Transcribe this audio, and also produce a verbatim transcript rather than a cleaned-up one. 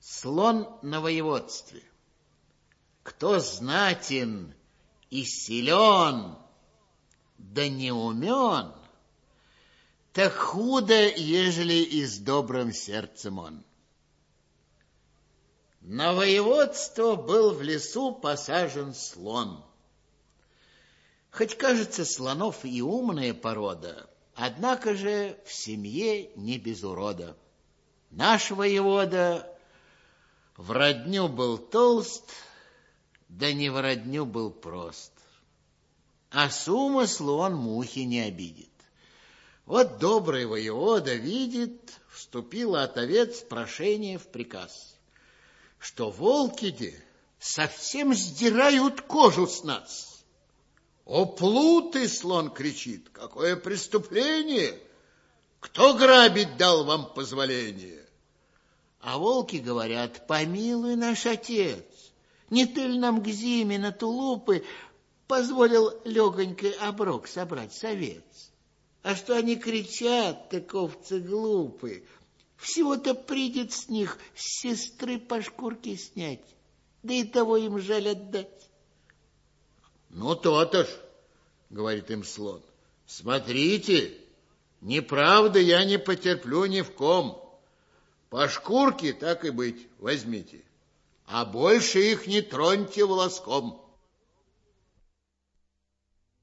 Слон на воеводстве. Кто знатен и силен, да не умен, так худо, ежели и с добрым сердцем он. На воеводство был в лесу посажен слон. Хоть, кажется, слонов и умная порода, однако же в семье не без урода. Наш воевода в родню был толст, да не в родню был прост. А с умыслу он мухи не обидит. Вот добрый воевода видит, вступило от овец прошение в приказ, что волки-де совсем сдирают кожу с нас. О, плуты, слон кричит, какое преступление! Кто грабить дал вам позволение? А волки говорят: помилуй, наш отец, не ты ли нам к зиме на тулупы позволил легонький оброк собрать с овец? А что они кричат, так овцы глупы, всего-то придет с них с сестры по шкурке снять, да и того им жаль отдать. Ну, то-то ж, говорит им слон, смотрите, неправда я не потерплю ни в ком. По шкурке, так и быть, возьмите, а больше их не троньте волоском.